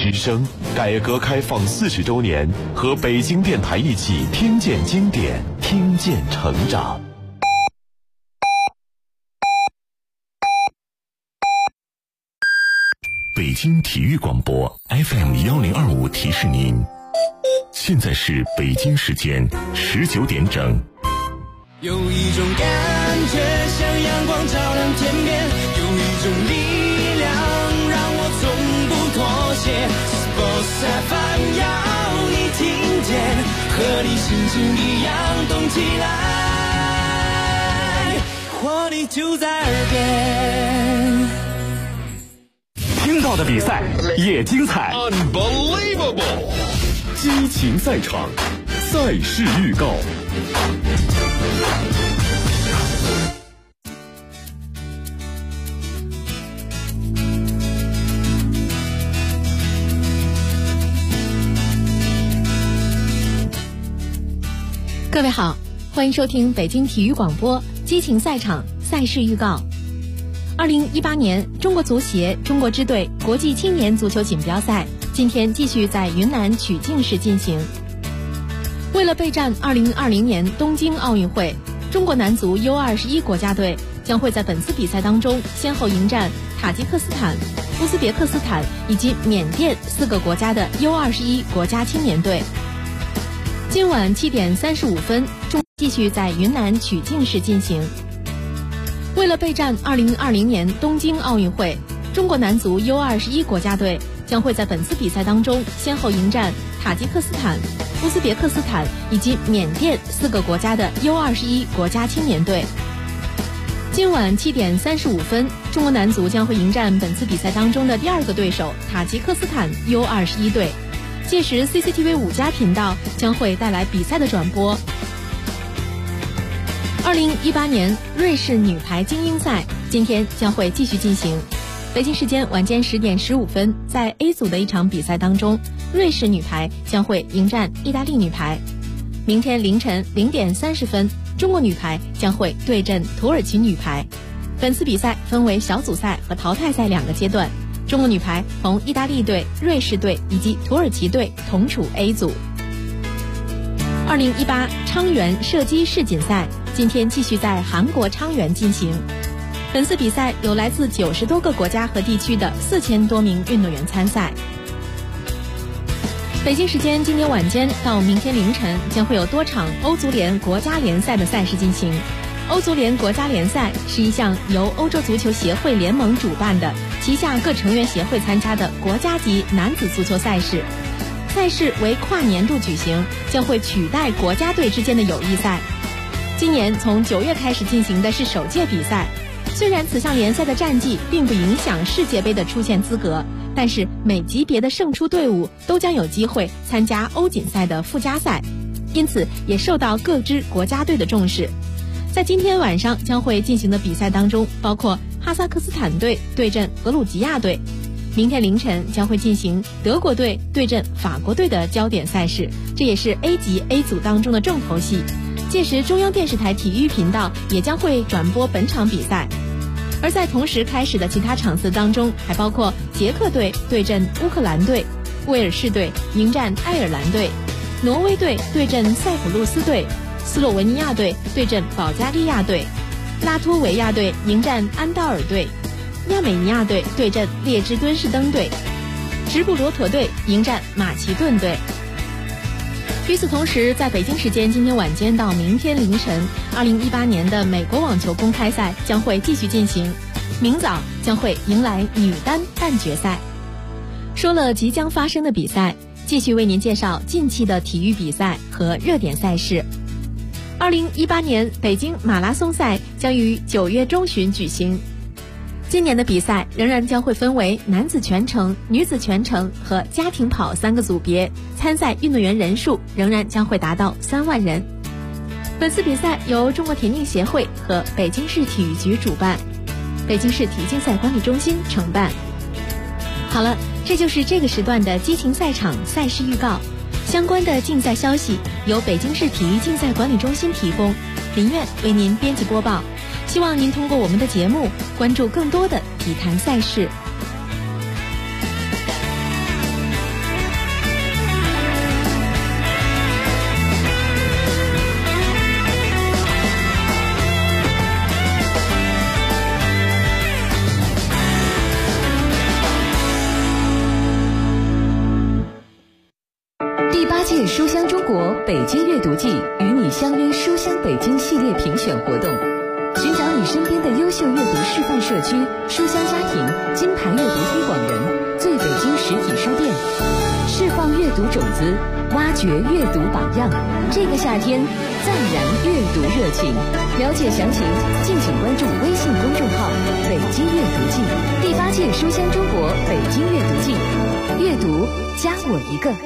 之声改革开放40周年，和北京电台一起听见经典，听见成长。北京体育广播 FM1025提示您，现在是北京时间19点整。 有一种感觉像阳光照亮天边，有一种力量让我从不妥协。Sports FM 要你听见，和你心情一样动起来，活力就在耳边。 听到的比赛也精彩 Unbelievable， 激情赛场，赛事预告。 各位好，欢迎收听北京体育广播激情赛场赛事预告。2018年中国足协中国支队国际青年足球锦标赛今天继续在云南曲靖市进行。为了备战2020年东京奥运会，中国男足 U21 国家队将会在本次比赛当中先后迎战塔吉克斯坦、乌兹别克斯坦以及缅甸4个国家的 U21 国家青年队。今晚7点35分，中继续在云南曲靖市进行。为了备战2020年东京奥运会，中国男足 U21 国家队将会在本次比赛当中先后迎战塔吉克斯坦、乌兹别克斯坦以及缅甸4个国家的 U21 国家青年队。今晚7点35分，中国男足将会迎战本次比赛当中的第2个对手塔吉克斯坦 U21 队。届时 CCTV 5+频道将会带来比赛的转播。2018年瑞士女排精英赛今天将会继续进行。北京时间晚间10点15分，在 A 组的一场比赛当中，瑞士女排将会迎战意大利女排。明天凌晨0点30分，中国女排将会对阵土耳其女排。本次比赛分为小组赛和淘汰赛2个阶段，中国女排同意大利队、瑞士队以及土耳其队同处 A 组。2018昌原射击世锦赛今天继续在韩国昌原进行。本次比赛有来自90多个国家和地区的4000多名运动员参赛。北京时间今天晚间到明天凌晨将会有多场欧足联国家联赛的赛事进行。欧足联国家联赛是一项由欧洲足球协会联盟主办的，旗下各成员协会参加的国家级男子足球赛事。赛事为跨年度举行，将会取代国家队之间的友谊赛。今年从9月开始进行的是首届比赛，虽然此项联赛的战绩并不影响世界杯的出线资格，但是每级别的胜出队伍都将有机会参加欧锦赛的附加赛，因此也受到各支国家队的重视。在今天晚上将会进行的比赛当中，包括哈萨克斯坦队对阵格鲁吉亚队，明天凌晨将会进行德国队对阵法国队的焦点赛事，这也是 A 级 A 组当中的重头戏。届时中央电视台体育频道也将会转播本场比赛。而在同时开始的其他场次当中，还包括捷克队对阵乌克兰队，威尔士队迎战爱尔兰队，挪威队对阵塞浦路斯队，斯洛文尼亚队对阵保加利亚队，拉脱维亚队迎战安道尔队，亚美尼亚队对阵列支敦士登队，直布罗陀队迎战马其顿队。与此同时，在北京时间今天晚间到明天凌晨，2018年的美国网球公开赛将会继续进行，明早将会迎来女单半决赛。说了即将发生的比赛，继续为您介绍近期的体育比赛和热点赛事。2018年北京马拉松赛将于9月中旬举行。今年的比赛仍然将会分为男子全程、女子全程和家庭跑3个组别，参赛运动员人数仍然将会达到3万人。本次比赛由中国田径协会和北京市体育局主办，北京市体育竞赛管理中心承办。好了，这就是这个时段的激情赛场赛事预告。相关的竞赛消息由北京市体育竞赛管理中心提供，林苑为您编辑播报。希望您通过我们的节目关注更多的体坛赛事。 8届书香中国北京阅读季与你相约书香北京系列评选活动，寻找你身边的优秀阅读示范社区、书香家庭、金牌阅读推广人、最北京实体书店，释放阅读种子，挖掘阅读榜样。这个夏天，再燃阅读热情。了解详情，敬请关注微信公众号“北京阅读季”。第8届书香中国北京阅读季，阅读加我一个。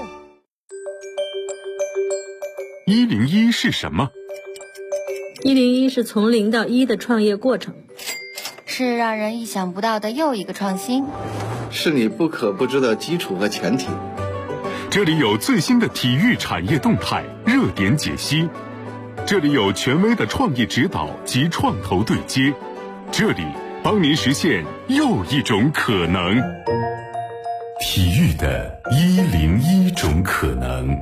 101是什么 ？101是从0到1的创业过程， 是让人意想不到的又一个创新， 是你不可不知的基础和前提。 这里有最新的体育产业动态、热点解析，这里有权威的创业指导及创投对接，这里帮您实现又一种可能。 体育的101种可能。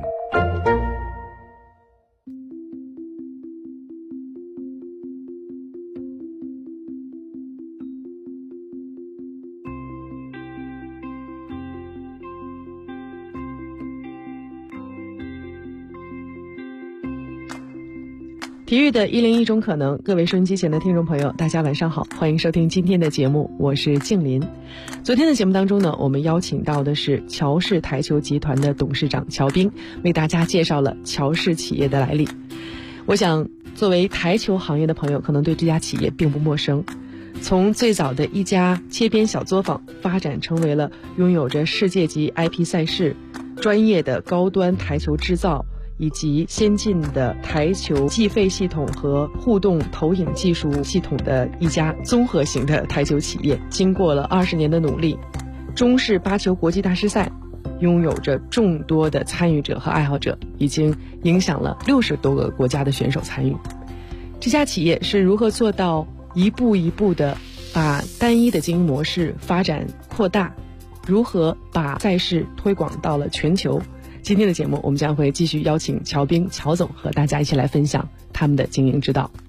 体育的101种可能，各位收音机前的听众朋友，大家晚上好，欢迎收听今天的节目，我是静林。昨天的节目当中呢，我们邀请到的是乔氏台球集团的董事长乔彬，为大家介绍了乔氏企业的来历。我想，作为台球行业的朋友，可能对这家企业并不陌生。从最早的一家街边小作坊，发展成为了拥有着世界级 IP 赛事、专业的高端台球制造，以及先进的台球计费系统和互动投影技术系统的一家综合型的台球企业。经过了20年的努力，中式巴球国际大师赛拥有着众多的参与者和爱好者，已经影响了60多个国家的选手参与。这家企业是如何做到一步一步的把单一的经营模式发展扩大，如何把赛事推广到了全球？今天的节目，我们将会继续邀请乔彬乔总和大家一起来分享他们的经营之道。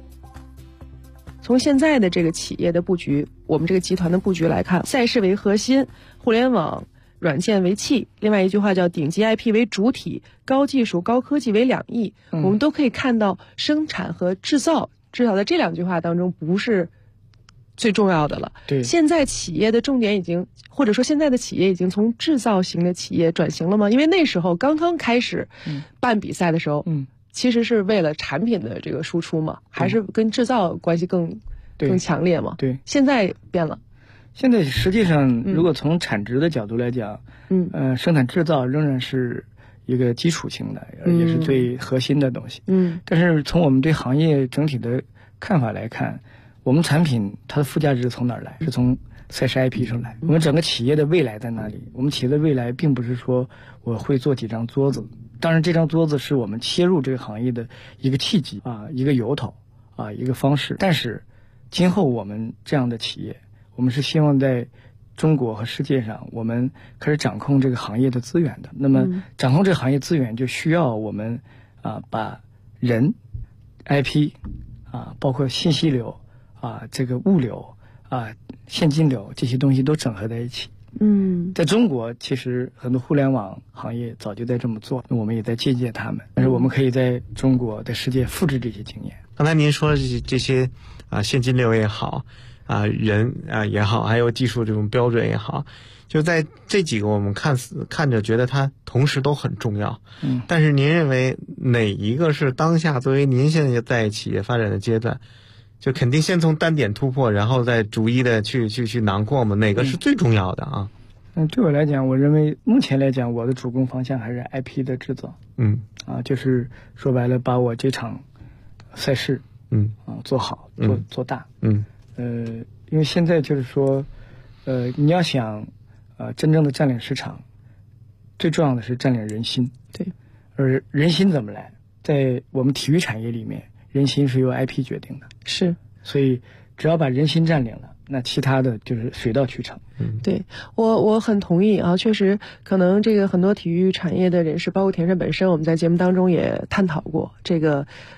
从现在的这个企业的布局，我们这个集团的布局来看，赛事为核心，互联网软件为器，另外一句话叫顶级 IP 为主体，高技术高科技为两翼。我们都可以看到生产和制造，至少在这2句话当中不是最重要的了。 对， 现在企业的重点已经，或者说现在的企业已经从制造型的企业转型了吗？因为那时候刚刚开始办比赛的时候，其实是为了产品的这个输出嘛，还是跟制造关系更强烈嘛？ 对， 现在变了。 现在实际上，如果从产值的角度来讲，生产制造仍然是一个基础性的，也是最核心的东西。但是从我们对行业整体的看法来看，我们产品它的附加值从哪儿来？是从赛事 IP 上来。我们整个企业的未来在哪里？我们企业的未来并不是说我会做几张桌子，当然这张桌子是我们切入这个行业的一个契机啊，一个由头啊，一个方式。但是今后我们这样的企业，我们是希望在中国和世界上，我们开始掌控这个行业的资源的。那么掌控这个行业资源，就需要我们把人、IP 包括信息流这个物流现金流这些东西都整合在一起。在中国其实很多互联网行业早就在这么做，我们也在借鉴他们，但是我们可以在中国在世界复制这些经验。 刚才您说这些现金流也好人也好，还有技术这种标准也好，就在这几个我们看着觉得它同时都很重要。但是您认为哪一个是当下作为您现在在企业发展的阶段，就肯定先从单点突破，然后再逐一的去囊括嘛？哪个是最重要的啊？ 对我来讲，我认为目前来讲，我的主攻方向还是 IP 的制造。就是说白了，把我这场赛事做好，做大。因为现在就是说，你要想真正的占领市场，最重要的是占领人心。 对， 而人心怎么来？在我们体育产业里面，人心是由 IP 决定的。 是， 所以只要把人心占领了，那其他的就是水到渠成。 对，我很同意啊，确实可能这个很多体育产业的人士，包括田帅本身，我们在节目当中也探讨过这个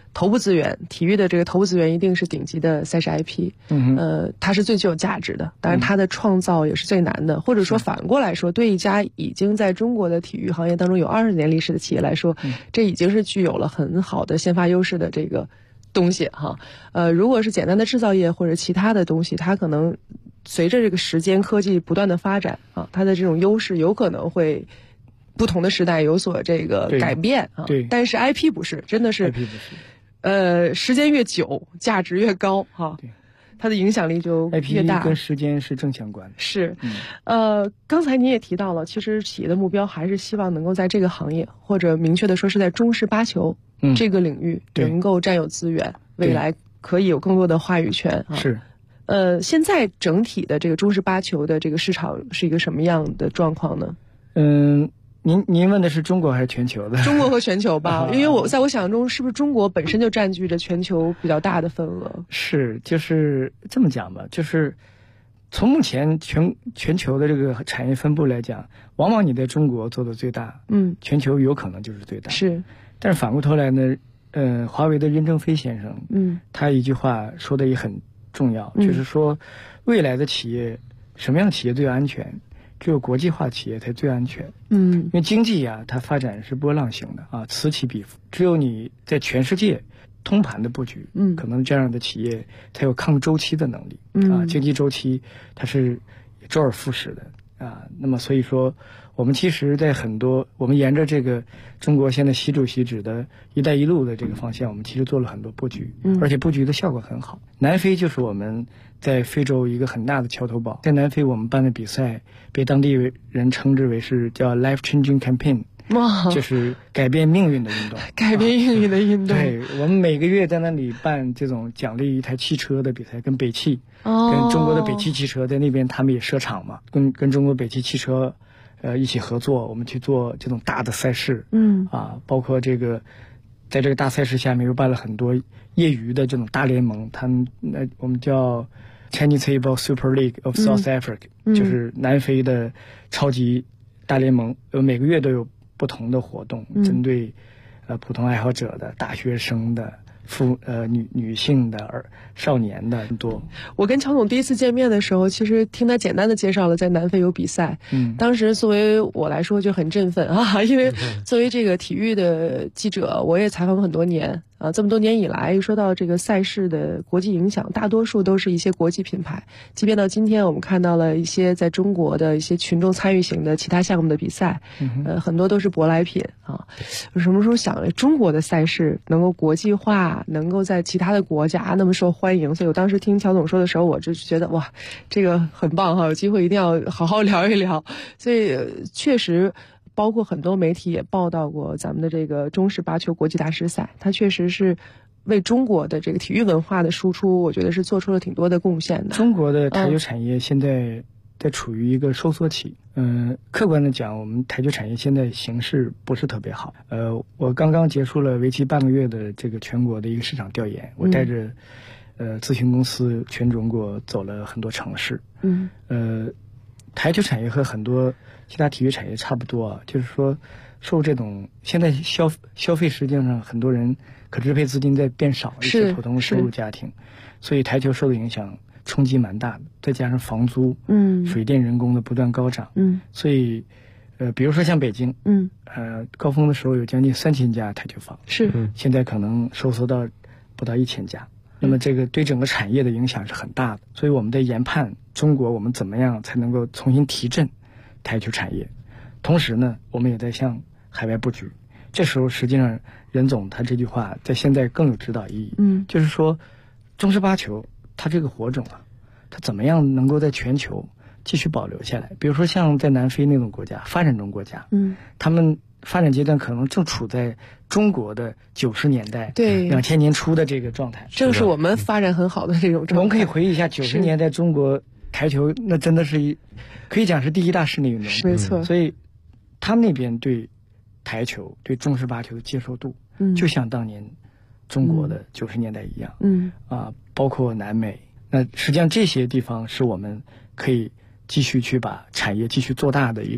头部资源，体育的这个头部资源一定是顶级的赛事 IP，它是最具有价值的，当然它的创造也是最难的，或者说反过来说，对一家已经在中国的体育行业当中有20年历史的企业来说，这已经是具有了很好的先发优势的这个东西哈。如果是简单的制造业或者其他的东西，它可能随着这个时间科技不断的发展啊，它的这种优势有可能会不同的时代有所这个改变啊。 对， 但是 IP 不是，真的是 IP 不是， 时间越久，价值越高哈。 对， 它的影响力就越大。 IP 跟时间是正相关的。 是，刚才您也提到了，其实企业的目标还是希望能够在这个行业，或者明确的说是在中式八球这个领域能够占有资源，未来可以有更多的话语权啊。 是。 现在整体的这个中式八球的这个市场是一个什么样的状况呢？ 您问的是中国还是全球的？ 中国和全球吧，因为在我想象中，是不是中国本身就占据着全球比较大的份额？ 是，就是这么讲吧，就是从目前全球的这个产业分布来讲，往往你在中国做的最大，全球有可能就是最大。 是， 但是反过头来呢，华为的任正非先生，他一句话说的也很重要，就是说未来的企业，什么样的企业最安全？只有国际化企业才最安全。因为经济啊，它发展是波浪型的啊，此起彼伏。只有你在全世界通盘的布局，可能这样的企业才有抗周期的能力。经济周期它是周而复始的啊。那么所以说，我们其实在我们沿着这个中国现在习主席指的一带一路的这个方向，我们其实做了很多布局，而且布局的效果很好。南非就是我们在非洲一个很大的桥头堡，在南非我们办的比赛被当地人称之为是叫 life changing campaign， 就是改变命运的运动。 改变命运的运动。 对，我们每个月在那里办这种奖励一台汽车的比赛，跟北汽，跟中国的北汽汽车在那边他们也设厂嘛，跟中国北汽汽车一起合作，我们去做这种大的赛事。包括这个在这个大赛事下面又办了很多业余的这种大联盟，我们叫 Chinese Table Super League of South Africa，就是南非的超级大联盟，每个月都有不同的活动，针对普通爱好者的、大学生的、女性的、少年的很多。 我跟乔总第一次见面的时候，其实听他简单的介绍了在南非有比赛，当时作为我来说就很振奋啊，因为作为这个体育的记者，我也采访过很多年啊，这么多年以来，说到这个赛事的国际影响，大多数都是一些国际品牌。即便到今天，我们看到了一些在中国的一些群众参与型的其他项目的比赛，很多都是舶来品啊。什么时候想中国的赛事能够国际化，能够在其他的国家那么受欢迎？所以我当时听乔总说的时候，我就觉得哇，这个很棒哈，有机会一定要好好聊一聊。所以确实。包括很多媒体也报道过咱们的这个中式八球国际大师赛，它确实是为中国的这个体育文化的输出，我觉得是做出了挺多的贡献的。 中国的台球产业现在在处于一个收缩期，客观的讲，我们台球产业现在形势不是特别好。我刚刚结束了为期半个月的这个全国的一个市场调研，我带着咨询公司全中国走了很多城市。台球产业和很多其他体育产业差不多啊，就是说受这种现在消费实际上很多人可支配资金在变少，一些普通收入家庭，所以台球受的影响冲击蛮大的，再加上房租、水电、人工的不断高涨，所以比如说像北京，高峰的时候有将近3000家台球房，现在可能收缩到不到1000家。那么这个对整个产业的影响是很大的，所以我们在研判中国我们怎么样才能够重新提振台球产业，同时呢，我们也在向海外布局。这时候实际上任总他这句话在现在更有指导意义，就是说中式八球它这个火种啊，它怎么样能够在全球继续保留下来？比如说像在南非那种国家，发展中国家，他们发展阶段可能正处在中国的90年代、2000年初的这个状态， 正是我们发展很好的这种状态。 我们可以回忆一下90年代中国台球，那真的是可以讲是第一大室内运动， 没错。 所以他们那边对台球、对中式八球的接受度，就像当年中国的90年代一样，包括南美。那实际上这些地方是我们可以继续去把产业继续做大的一个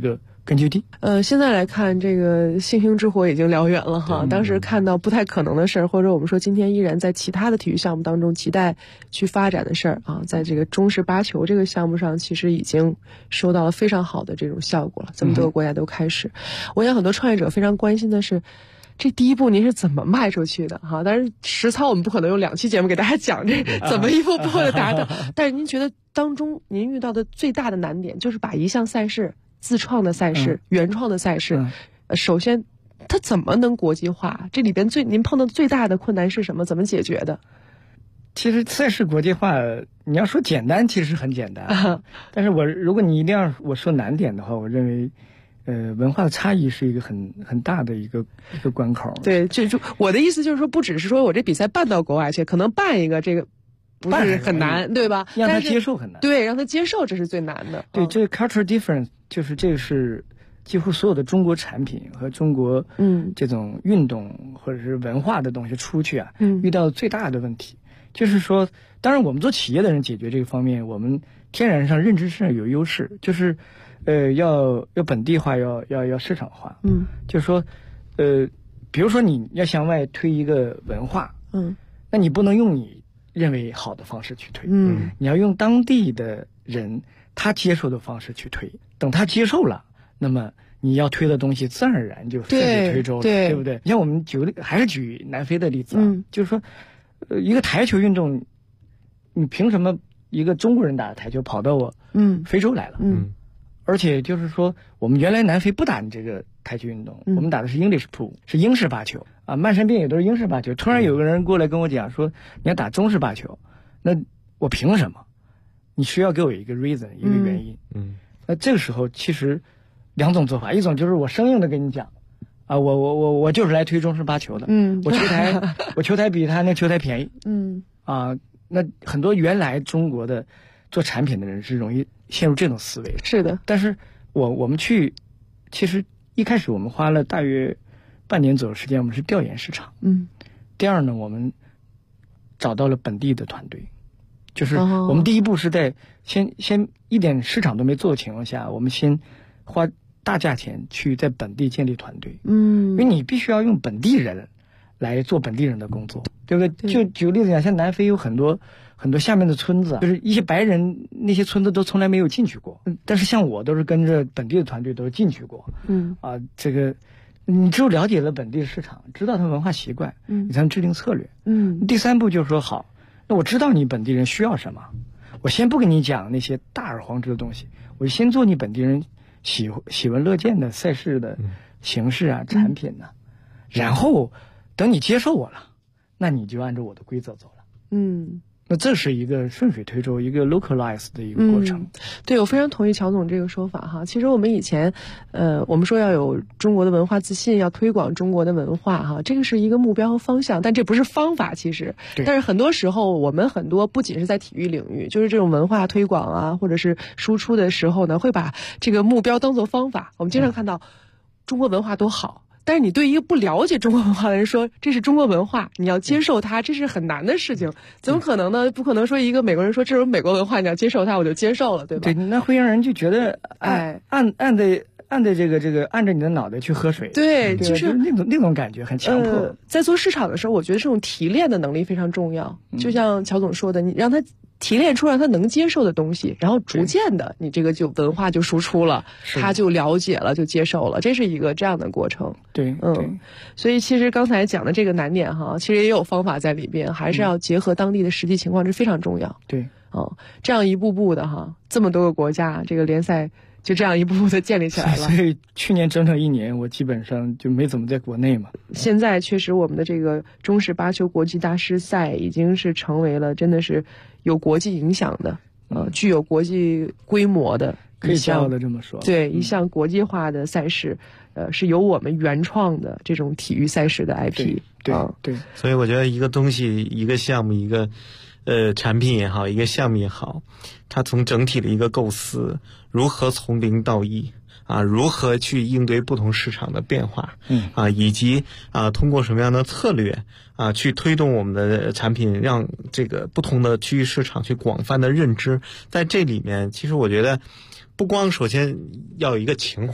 根据地。 现在来看，这个星星之火已经燎原了哈。当时看到不太可能的事儿，或者我们说今天依然在其他的体育项目当中期待去发展的事儿啊，在这个中式八球这个项目上，其实已经收到了非常好的这种效果了。这么多个国家都开始，我想很多创业者非常关心的是，这第一步您是怎么迈出去的哈？当然实操我们不可能用2期节目给大家讲这怎么一步步的达到，但是您觉得当中您遇到的最大的难点就是把一项赛事自创的赛事、原创的赛事，首先它怎么能国际化？这里边您碰到最大的困难是什么？怎么解决的？ 其实赛事国际化，你要说简单，其实很简单。但是如果你一定要我说难点的话，我认为，文化的差异是一个很大的一个关口。 对，就我的意思就是说，不只是说我这比赛办到国外去，可能办一个这个不是很难，对吧？ 让他接受很难。 对，让他接受这是最难的。 对，这个 cultural difference 就是这个是几乎所有的中国产品和中国这种运动或者是文化的东西出去啊，遇到最大的问题。就是说，当然我们做企业的人解决这个方面，我们天然上认知上有优势，就是要本地化，要市场化。就是说，比如说你要向外推一个文化，那你不能用你认为好的方式去推，你要用当地的人他接受的方式去推。等他接受了，那么你要推的东西自然而然就顺理推舟了，对不对？你像我们还是举南非的例子啊，就是说。一个台球运动，你凭什么一个中国人打的台球跑到我非洲来了？而且就是说，我们原来南非不打你这个台球运动，我们打的是 English pool， 是英式八球啊，漫山遍野都是英式八球。突然有个人过来跟我讲说，你要打中式八球，那我凭什么？你需要给我一个 reason， 一个原因。那这个时候其实2种做法，一种就是我生硬的跟你讲。啊，我就是来推中式八球的。我球台比他那球台便宜。那很多原来中国的做产品的人是容易陷入这种思维。 是的。 但是我们其实一开始我们花了大约半年左右时间，我们是调研市场。第二呢，我们找到了本地的团队，就是我们第一步是在先一点市场都没做的情况下，我们先花大价钱去在本地建立团队，因为你必须要用本地人来做本地人的工作，对不对？就举个例子讲，像南非有很多下面的村子，就是一些白人那些村子都从来没有进去过，但是像我都是跟着本地的团队都是进去过，这个你只有了解了本地的市场，知道他们文化习惯，你才能制定策略。第3步就是说，好，那我知道你本地人需要什么，我先不跟你讲那些大而皇之的东西，我就先做你本地人喜闻乐见的赛事的形式啊、产品啊，然后等你接受我了，那你就按照我的规则走了。那这是一个顺水推舟，一个 localize 的一个过程。 对，我非常同意乔总这个说法哈。其实我们以前，我们说要有中国的文化自信，要推广中国的文化哈，这个是一个目标和方向，但这不是方法。其实，但是很多时候我们很多不仅是在体育领域，就是这种文化推广啊，或者是输出的时候呢，会把这个目标当作方法。我们经常看到中国文化多好。但是你对一个不了解中国文化的人说这是中国文化，你要接受它，这是很难的事情。怎么可能呢？不可能说一个美国人说这是美国文化，你要接受它，我就接受了，对吧？ 对，那会让人就觉得按着这个按着你的脑袋去喝水。 对，就是那种感觉很强迫。 在做市场的时候，我觉得这种提炼的能力非常重要。就像乔总说的，你让他提炼出让他能接受的东西，然后逐渐的你这个就文化就输出了，他就了解了，就接受了，这是一个这样的过程。 对， 所以其实刚才讲的这个难点哈，其实也有方法在里边，还是要结合当地的实际情况，这非常重要。 对， 这样一步步的哈，这么多个国家，这个联赛就这样一步步的建立起来了。 所以去年整整1年，我基本上就没怎么在国内嘛。 现在确实我们的这个中式八球国际大师赛已经是成为了真的是有国际影响的，具有国际规模的， 可以骄傲的这么说。 对，一项国际化的赛事，是由我们原创的这种体育赛事的 IP。 对。 所以我觉得一个东西、一个项目、一个产品也好，一个项目也好，它从整体的一个构思，如何从零到一啊，如何去应对不同市场的变化，以及通过什么样的策略去推动我们的产品，让这个不同的区域市场去广泛的认知。在这里面，其实我觉得不光首先要有一个情怀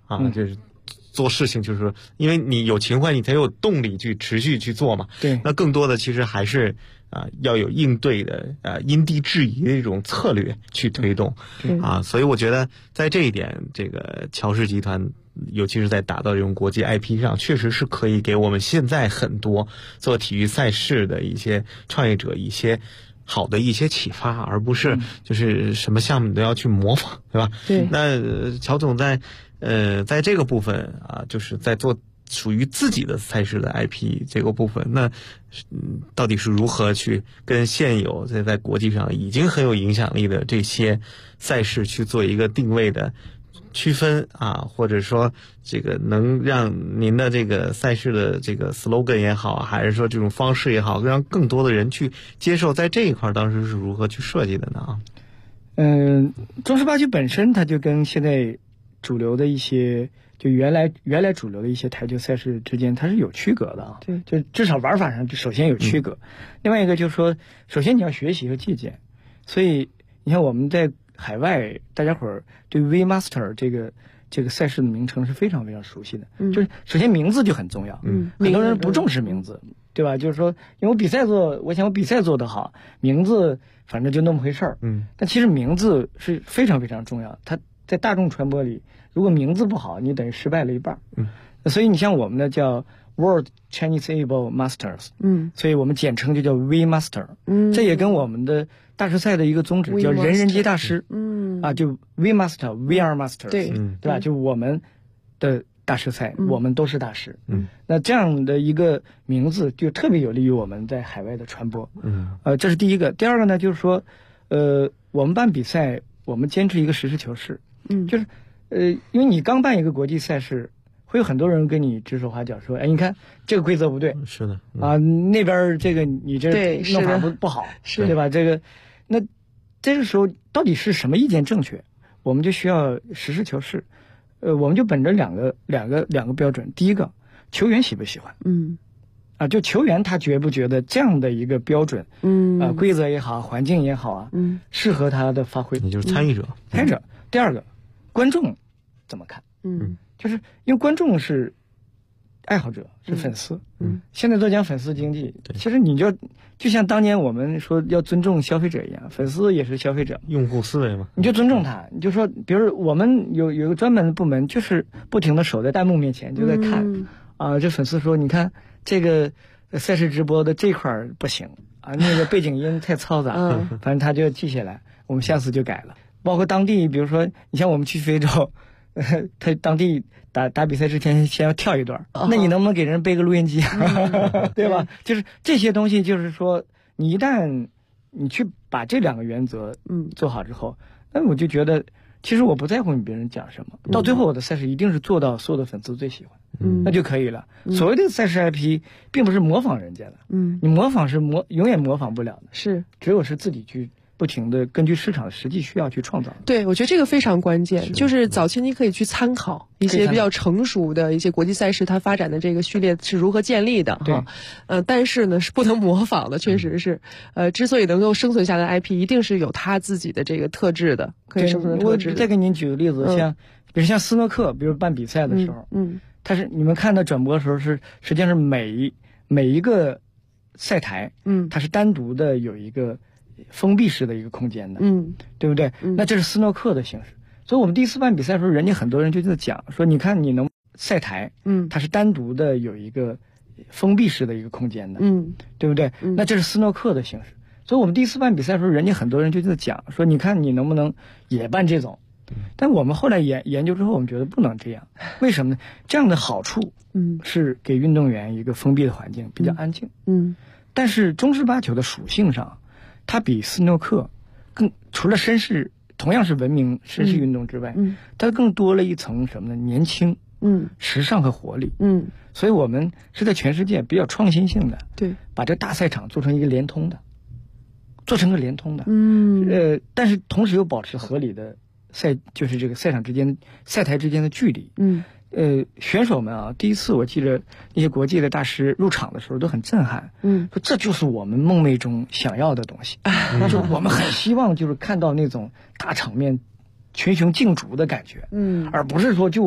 就是做事情，就是因为你有情怀，你才有动力去持续去做嘛。 对， 那更多的其实还是要有应对的因地制宜的一种策略去推动所以我觉得在这一点，这个乔氏集团尤其是在打造这种国际 IP 上，确实是可以给我们现在很多做体育赛事的一些创业者一些好的一些启发，而不是就是什么项目都要去模仿，对吧？ 对。 那乔总在这个部分就是在做属于自己的赛事的 IP 这个部分，那到底是如何去跟现有在国际上已经很有影响力的这些赛事去做一个定位的区分或者说这个能让您的这个赛事的这个 slogan 也好，还是说这种方式也好，让更多的人去接受，在这一块当时是如何去设计的呢？ 中式八局本身它就跟现在主流的一些就原来主流的一些台球赛事之间它是有区隔的对， 就至少玩法上就首先有区隔。另外一个就是说，首先你要学习和借鉴，所以你看我们在海外大家伙儿对 V Master 这个赛事的名称是非常非常熟悉的，就是首先名字就很重要，很多人不重视名字，对吧？就是说，因为我想我比赛做得好，名字反正就那么回事儿，但其实名字是非常非常重要，它在大众传播里，如果名字不好，你等于失败了一半。所以你像我们的叫 World Chinese Able Masters，所以我们简称就叫 V Master，这也跟我们的大师赛的一个宗旨叫人人皆大师，就 V Master、VR Masters， 对吧？就我们的大师赛，我们都是大师。那这样的一个名字就特别有利于我们在海外的传播。这是第一个。第二个呢，就是说，我们办比赛，我们坚持一个实事求是，就是因为你刚办一个国际赛事，会有很多人跟你指手画脚，说，哎，你看这个规则不对， 是的， 那边这个你这弄法不好，对吧？这个，那这个时候到底是什么意见正确？我们就需要实事求是。我们就本着两个标准。第一个，球员喜不喜欢？就球员他觉不觉得这样的一个标准，规则也好，环境也好适合他的发挥， 也就是参与者。 第二个，观众怎么看？就是因为观众是爱好者，是粉丝。现在都讲粉丝经济，其实你就像当年我们说要尊重消费者一样，粉丝也是消费者， 用户思维嘛。 你就尊重他，你就说，比如我们有一个专门的部门，就是不停的守在弹幕面前，就在看这粉丝说，你看这个赛事直播的这块不行那个背景音太嘈杂，反正他就记下来，我们下次就改了。包括当地，比如说你像我们去非洲，他当地打比赛之前先要跳一段，那你能不能给人备个录音机对吧？就是这些东西，就是说你一旦你去把这两个原则做好之后，那我就觉得其实我不在乎你别人讲什么，到最后我的赛事一定是做到所有的粉丝最喜欢，那就可以了。所谓的赛事 IP 并不是模仿人家的，你模仿是永远模仿不了的， 是只有是自己去不停的根据市场的实际需要去创造。 对，我觉得这个非常关键，就是早期你可以去参考一些比较成熟的一些国际赛事，它发展的这个序列是如何建立的哈。但是呢是不能模仿的，确实是。之所以能够生存下来的 IP， 一定是有它自己的这个特质的，可以生存的特质的。 我再给您举个例子，比如像斯诺克，比如办比赛的时候，它是你们看到转播的时候实际上是每一个赛台，它是单独的有一个封闭式的一个空间的，对不对？那这是斯诺克的形式。所以我们第一次办比赛的时候，人家很多人就在讲说，你看你能赛台，它是单独的有一个封闭式的一个空间的，对不对？那这是斯诺克的形式。所以我们第一次办比赛的时候，人家很多人就在讲说，你看你能不能也办这种？但我们后来研究之后，我们觉得不能这样。为什么呢？这样的好处，是给运动员一个封闭的环境，比较安静。但是中式八球的属性上，它比斯诺克除了绅士，同样是文明绅士运动之外，它更多了一层什么呢？年轻，时尚和活力。所以我们是在全世界比较创新性的， 对，把这大赛场做成一个联通的，做成个联通的。但是同时又保持合理的就是这个赛场之间、赛台之间的距离。选手们第一次我记着那些国际的大师入场的时候都很震撼，说这就是我们梦寐中想要的东西。就我们很希望就是看到那种大场面群雄竞逐的感觉，而不是说就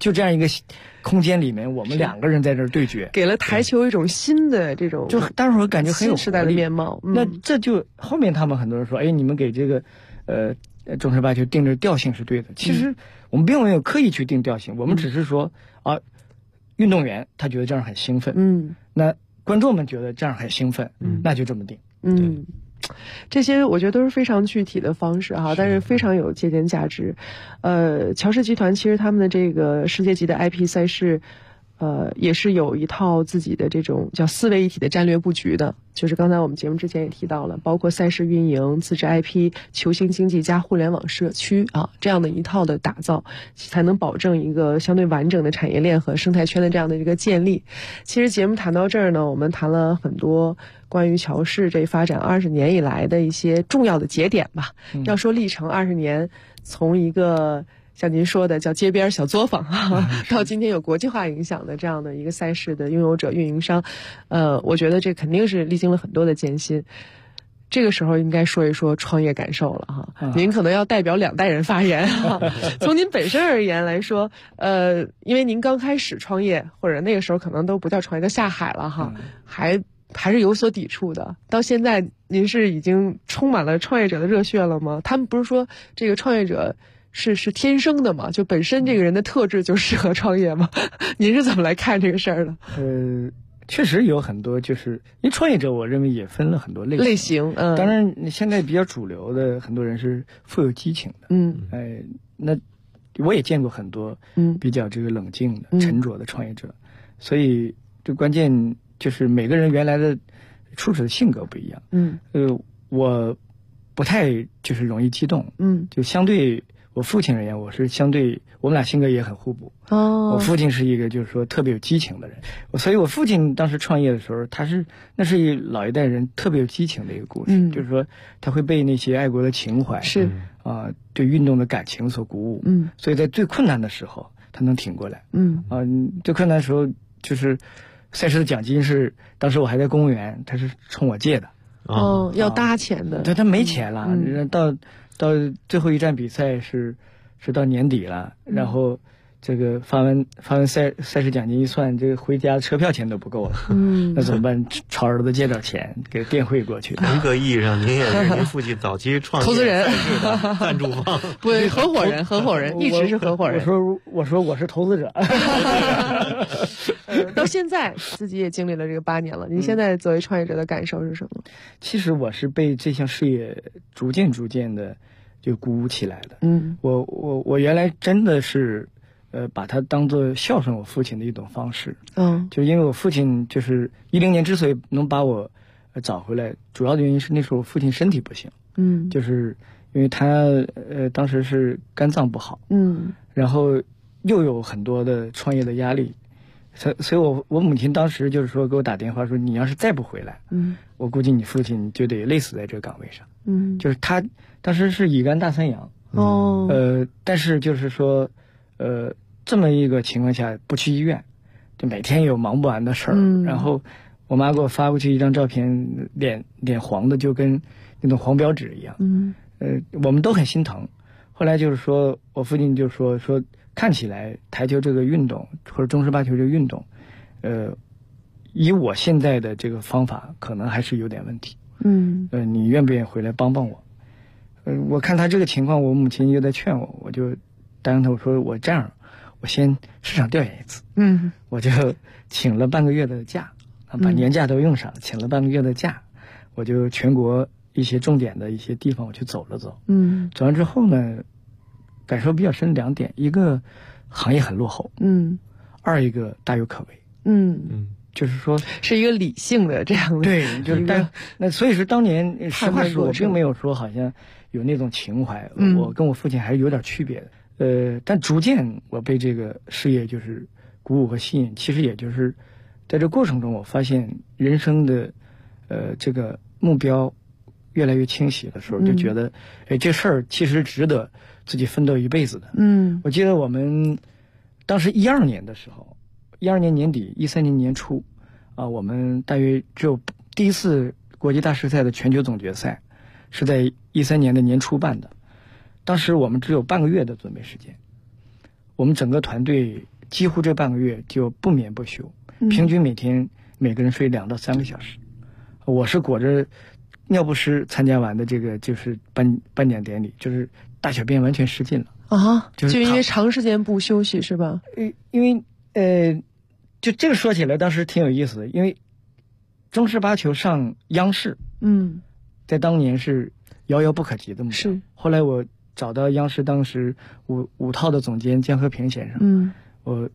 就这样一个空间里面，我们2个人在这儿对决， 给了台球一种新的这种， 就当时我感觉很有时代的面貌。 那这就后面他们很多人说，哎，你们给这个中式八球定的调性是对的。其实我们并没有刻意去定调性，我们只是说啊，运动员他觉得这样很兴奋，那观众们觉得这样很兴奋，那就这么定。 这些我觉得都是非常具体的方式哈，但是非常有借鉴价值。乔氏集团其实他们的这个世界级的 IP 赛事，也是有一套自己的这种叫四位一体的战略布局的。就是刚才我们节目之前也提到了，包括赛事运营、自制 IP、球星经济加互联网社区啊，这样的一套的打造，才能保证一个相对完整的产业链和生态圈的这样的一个建立。其实节目谈到这儿呢，我们谈了很多关于乔氏这发展20年以来的一些重要的节点吧。要说历程20年，从一个像您说的叫街边小作坊到今天有国际化影响的这样的一个赛事的拥有者、运营商，我觉得这肯定是历经了很多的艰辛。这个时候应该说一说创业感受了哈，您可能要代表2代人发言哈。从您本身而言来说，因为您刚开始创业，或者那个时候可能都不叫创业，都下海了哈，还是有所抵触的。到现在您是已经充满了创业者的热血了吗？他们不是说这个创业者是天生的嘛？就本身这个人的特质就适合创业吗？您是怎么来看这个事儿的？ 确实有很多，就是因为创业者，我认为也分了很多类型。当然现在比较主流的很多人是富有激情的。那我也见过很多比较这个冷静的、沉着的创业者。所以这关键就是每个人原来的处事的性格不一样。我不太就是容易激动。就相对我父亲而言，我是相对我们俩性格也很互补。我父亲是一个就是说特别有激情的人，所以我父亲当时创业的时候，那是老一代人特别有激情的一个故事。就是说他会被那些爱国的情怀对运动的感情所鼓舞。所以在最困难的时候他能挺过来。最困难的时候就是赛事的奖金是当时我还在公务员，他是冲我借的。 要搭钱的。 他没钱了。到最后一站比赛是到年底了，然后这个发完赛事奖金一算，这个回家车票钱都不够了。那怎么办？朝儿子借点钱给电汇过去。 严格意义上，您也是您父亲早期创业投资人、 赞助方， 不，合伙人，一直是合伙人。 我说我是投资者。 到现在自己也经历了这个8年了，您现在作为创业者的感受是什么？ 其实我是被这项事业逐渐的就鼓舞起来的。我原来真的是把它当作孝顺我父亲的一种方式。就因为我父亲就是10年之所以能把我找回来，主要的原因是那时候我父亲身体不行。就是因为他当时是肝脏不好。然后又有很多的创业的压力。所以我母亲当时就是说给我打电话说，你要是再不回来，我估计你父亲就得累死在这个岗位上。就是他当时是乙肝大3阳。但是就是说这么一个情况下不去医院，就每天有忙不完的事儿。然后我妈给我发过去一张照片，脸黄的就跟那种黄标纸一样。我们都很心疼。后来就是说我父亲就说看起来台球这个运动或者中式八球这个运动，以我现在的这个方法可能还是有点问题。你愿不愿意回来帮帮我？我看他这个情况，我母亲又在劝我，我就答应他，我说我这样，我先市场调研一次。我就请了半个月的假，把年假都用上了，请了半个月的假，我就全国一些重点的一些地方我去走了走。走完之后呢，感受比较深2点，一个行业很落后，二一个大有可为。就是说是一个理性的这样的。 对，就是那所以说当年实话说，我并没有说好像有那种情怀，我跟我父亲还是有点区别的。但逐渐我被这个事业就是鼓舞和吸引，其实也就是在这过程中，我发现人生的这个目标越来越清晰的时候，就觉得这事儿其实值得自己奋斗一辈子的。我记得我们当时12年的时候，12年年底13年年初我们大约只有第一次国际大师赛的全球总决赛是在13年的年初办的。当时我们只有半个月的准备时间，我们整个团队几乎这半个月就不眠不休，平均每天每个人睡2到3个小时。我是裹着尿不湿参加完的这个就是颁奖典礼，就是大小便完全失禁了啊，就因为长时间不休息是吧？ 因为就这个说起来当时挺有意思的，因为中式八球上央视，在当年是遥遥不可及的目标。是，后来我找到央视当时5套的总监江和平先生，我